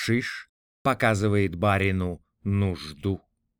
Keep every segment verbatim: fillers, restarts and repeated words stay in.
Шиш показывает барину нужду.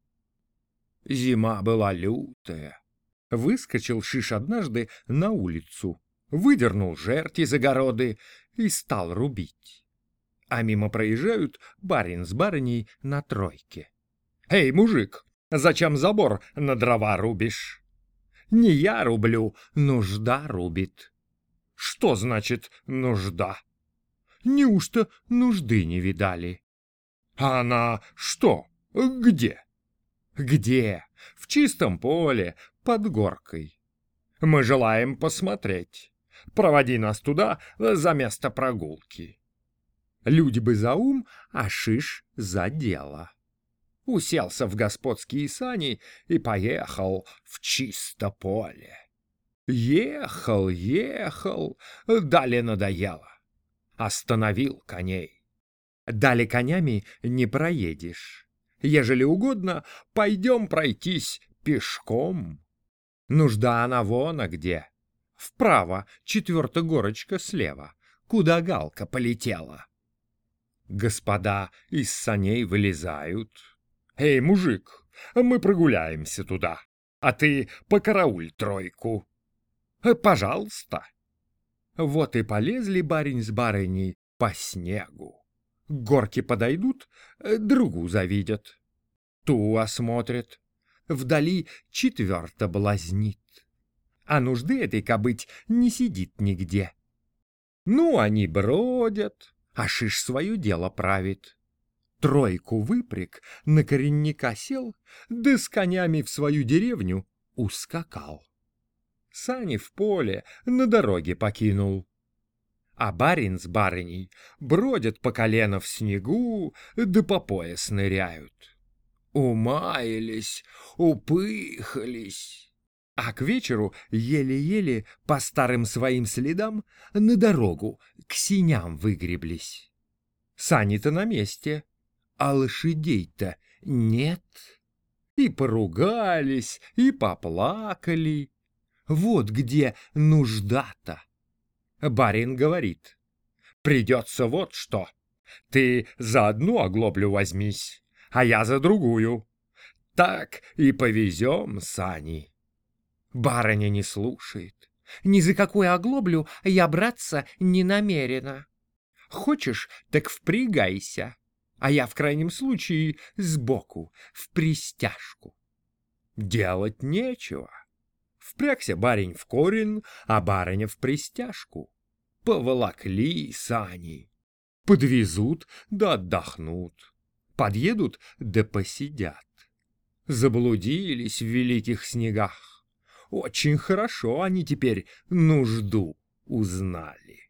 Зима была лютая. Выскочил Шиш однажды на улицу, выдернул жерть из огороды и стал рубить. А мимо проезжают барин с барыней на тройке. «Эй, мужик, зачем забор на дрова рубишь?» «Не я рублю, нужда рубит». «Что значит нужда?» «Неужто нужды не видали?» «А она что? Где?» «Где? В чистом поле, под горкой. Мы желаем посмотреть. Проводи нас туда за место прогулки». Люди бы за ум, а Шиш за дело. Уселся в господские сани и поехал в чисто поле. Ехал, ехал, далее надоело. Остановил коней. Дали конями не проедешь. Ежели угодно, пойдем пройтись пешком. Нужда она вон, а где. Вправо четвертая горочка слева, куда галка полетела. Господа из саней вылезают. «Эй, мужик, мы прогуляемся туда, а ты покарауль тройку». «Пожалуйста». Вот и полезли барин с барыней по снегу. К горке подойдут, другу завидят. Ту осмотрят. Вдали четверта блазнит. А нужды этой кобыть не сидит нигде. Ну, они бродят, а Шиш свое дело правит. Тройку выпряг, на коренника сел, да с конями в свою деревню ускакал. Сани в поле на дороге покинул. А барин с барыней бродят по колено в снегу, да по пояс ныряют. Умаялись, упыхались. А к вечеру еле-еле по старым своим следам на дорогу к синям выгреблись. Сани-то на месте, а лошадей-то нет. И поругались, и поплакали. Вот где нужда-то. Барин говорит: «Придется вот что. Ты за одну оглоблю возьмись, а я за другую. Так и повезем сани». Барыня не слушает. «Ни за какую оглоблю я браться не намерена. Хочешь, так впрягайся, а я в крайнем случае сбоку, в пристяжку». Делать нечего. Впрягся барин в корень, а барыня в пристяжку. Поволокли сани. Подвезут да отдохнут. Подъедут да посидят. Заблудились в великих снегах. Очень хорошо они теперь нужду узнали.